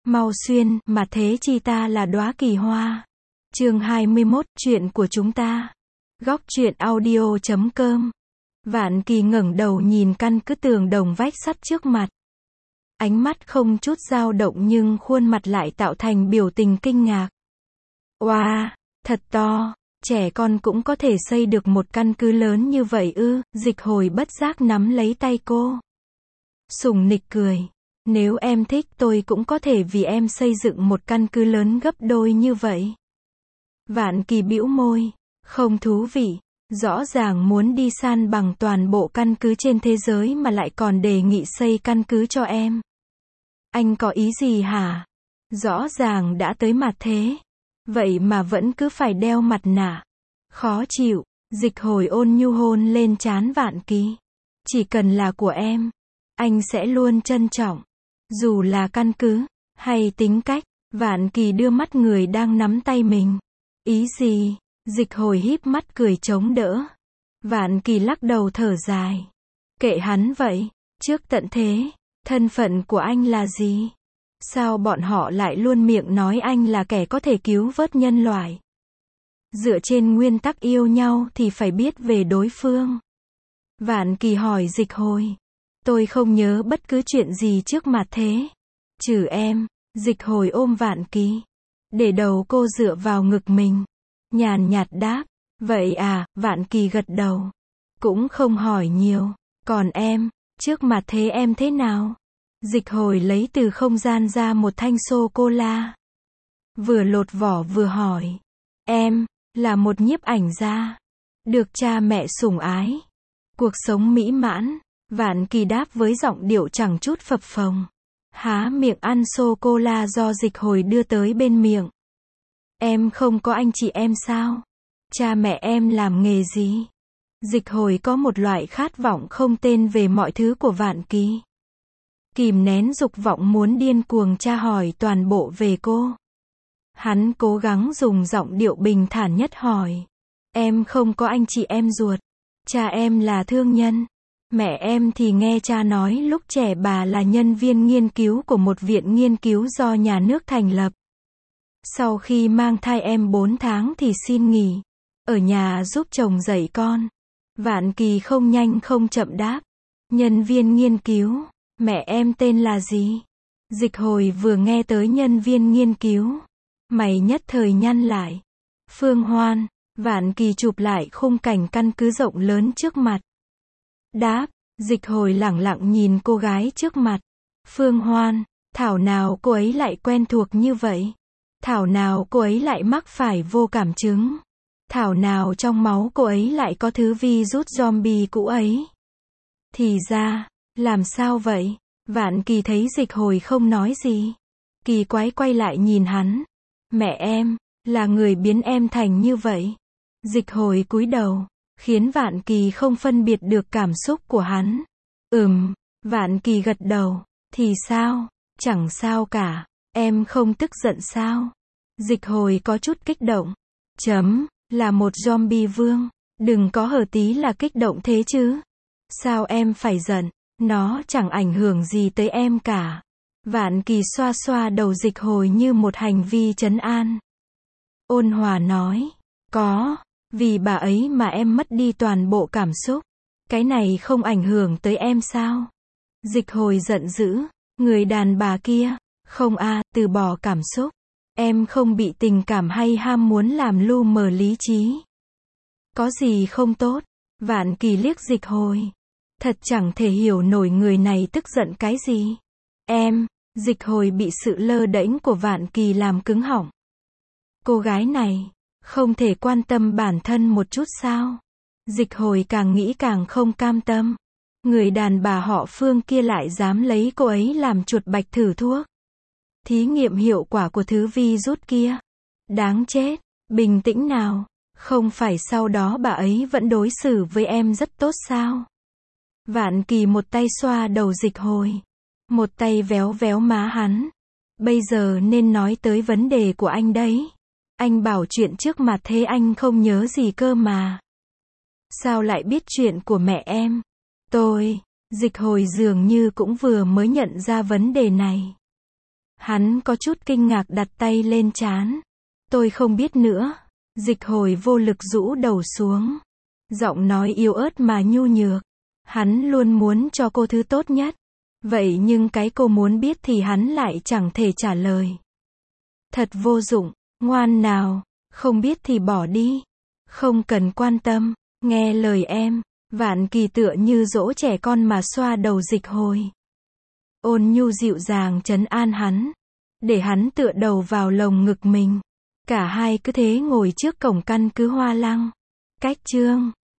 Mau xuyên, mà thế chi ta là đóa kỳ hoa. Chương 21, chuyện của chúng ta. Góc truyện audio.com. Vạn Kỳ ngẩng đầu nhìn căn cứ tường đồng vách sắt trước mặt. Ánh mắt không chút dao động nhưng khuôn mặt lại tạo thành biểu tình kinh ngạc. Oa, thật to, trẻ con cũng có thể xây được một căn cứ lớn như vậy ư? Dịch Hồi bất giác nắm lấy tay cô. Sùng nịch cười. Nếu em thích tôi cũng có thể vì em xây dựng một căn cứ lớn gấp đôi như vậy. Vạn Kỳ bĩu môi. Không thú vị. Rõ ràng muốn đi san bằng toàn bộ căn cứ trên thế giới mà lại còn đề nghị xây căn cứ cho em. Anh có ý gì hả? Rõ ràng đã tới mặt thế. Vậy mà vẫn cứ phải đeo mặt nạ. Khó chịu. Dịch Hồi ôn nhu hôn lên trán Vạn Kỳ. Chỉ cần là của em, anh sẽ luôn trân trọng. Dù là căn cứ, hay tính cách. Vạn Kỳ đưa mắt người đang nắm tay mình. Ý gì? Dịch Hồi híp mắt cười chống đỡ. Vạn Kỳ lắc đầu thở dài. Kệ hắn vậy. Trước tận thế, thân phận của anh là gì? Sao bọn họ lại luôn miệng nói anh là kẻ có thể cứu vớt nhân loại? Dựa trên nguyên tắc yêu nhau thì phải biết về đối phương. Vạn Kỳ hỏi Dịch Hồi. Tôi không nhớ bất cứ chuyện gì trước mặt thế. Trừ em. Dịch Hồi ôm Vạn Kỳ. Để đầu cô dựa vào ngực mình. Nhàn nhạt đáp. Vậy à? Vạn Kỳ gật đầu. Cũng không hỏi nhiều. Còn em, trước mặt thế em thế nào? Dịch Hồi lấy từ không gian ra một thanh sô-cô-la. Vừa lột vỏ vừa hỏi. Em, là một nhiếp ảnh gia. Được cha mẹ sủng ái. Cuộc sống mỹ mãn. Vạn Kỳ đáp với giọng điệu chẳng chút phập phồng. Há miệng ăn sô-cô-la do Dịch Hồi đưa tới bên miệng. Em không có anh chị em sao? Cha mẹ em làm nghề gì? Dịch Hồi có một loại khát vọng không tên về mọi thứ của Vạn Kỳ. Kìm nén dục vọng muốn điên cuồng tra hỏi toàn bộ về cô. Hắn cố gắng dùng giọng điệu bình thản nhất hỏi. Em không có anh chị em ruột. Cha em là thương nhân. Mẹ em thì nghe cha nói lúc trẻ bà là nhân viên nghiên cứu của một viện nghiên cứu do nhà nước thành lập. Sau khi mang thai em 4 tháng thì xin nghỉ. Ở nhà giúp chồng dạy con. Vạn Kỳ không nhanh không chậm đáp. Nhân viên nghiên cứu. Mẹ em tên là gì? Dịch Hồi vừa nghe tới nhân viên nghiên cứu. Mày nhất thời nhăn lại. Phương Hoan. Vạn Kỳ chụp lại khung cảnh căn cứ rộng lớn trước mặt. Đáp. Dịch Hồi lẳng lặng nhìn cô gái trước mặt. Phương Hoan. Thảo nào cô ấy lại quen thuộc như vậy? Thảo nào cô ấy lại mắc phải vô cảm chứng? Thảo nào trong máu cô ấy lại có thứ virus zombie cũ ấy? Thì ra, làm sao vậy? Vạn Kỳ thấy Dịch Hồi không nói gì. Kỳ quái quay lại nhìn hắn. Mẹ em, là người biến em thành như vậy. Dịch Hồi cúi đầu, khiến Vạn Kỳ không phân biệt được cảm xúc của hắn. Vạn Kỳ gật đầu. Thì sao? Chẳng sao cả. Em không tức giận sao? Dịch Hồi có chút kích động. Là một zombie vương. Đừng có hở tí là kích động thế chứ. Sao em phải giận? Nó chẳng ảnh hưởng gì tới em cả. Vạn Kỳ xoa xoa đầu Dịch Hồi như một hành vi trấn an. Ôn hòa nói. Có. Vì bà ấy mà em mất đi toàn bộ cảm xúc. Cái này không ảnh hưởng tới em sao? Dịch Hồi giận dữ. Người đàn bà kia. Không từ bỏ cảm xúc. Em không bị tình cảm hay ham muốn làm lu mờ lý trí. Có gì không tốt? Vạn Kỳ liếc Dịch Hồi. Thật chẳng thể hiểu nổi người này tức giận cái gì. Em. Dịch Hồi bị sự lơ đễnh của Vạn Kỳ làm cứng họng. Cô gái này không thể quan tâm bản thân một chút sao? Dịch Hồi càng nghĩ càng không cam tâm. Người đàn bà họ Phương kia lại dám lấy cô ấy làm chuột bạch thử thuốc. Thí nghiệm hiệu quả của thứ virus kia. Đáng chết. Bình tĩnh nào. Không phải sau đó bà ấy vẫn đối xử với em rất tốt sao? Vạn Kỳ một tay xoa đầu Dịch Hồi. Một tay véo véo má hắn. Bây giờ nên nói tới vấn đề của anh đấy. Anh bảo chuyện trước mặt thế anh không nhớ gì cơ mà. Sao lại biết chuyện của mẹ em? Dịch Hồi dường như cũng vừa mới nhận ra vấn đề này. Hắn có chút kinh ngạc đặt tay lên trán. Tôi không biết nữa. Dịch Hồi vô lực rũ đầu xuống. Giọng nói yếu ớt mà nhu nhược. Hắn luôn muốn cho cô thứ tốt nhất. Vậy nhưng cái cô muốn biết thì hắn lại chẳng thể trả lời. Thật vô dụng, ngoan nào, không biết thì bỏ đi. Không cần quan tâm, nghe lời em. Vạn Kỳ tựa như dỗ trẻ con mà xoa đầu Dịch Hồi. Ôn nhu dịu dàng trấn an hắn. Để hắn tựa đầu vào lồng ngực mình. Cả hai cứ thế ngồi trước cổng căn cứ Hoa Lăng. Cách chương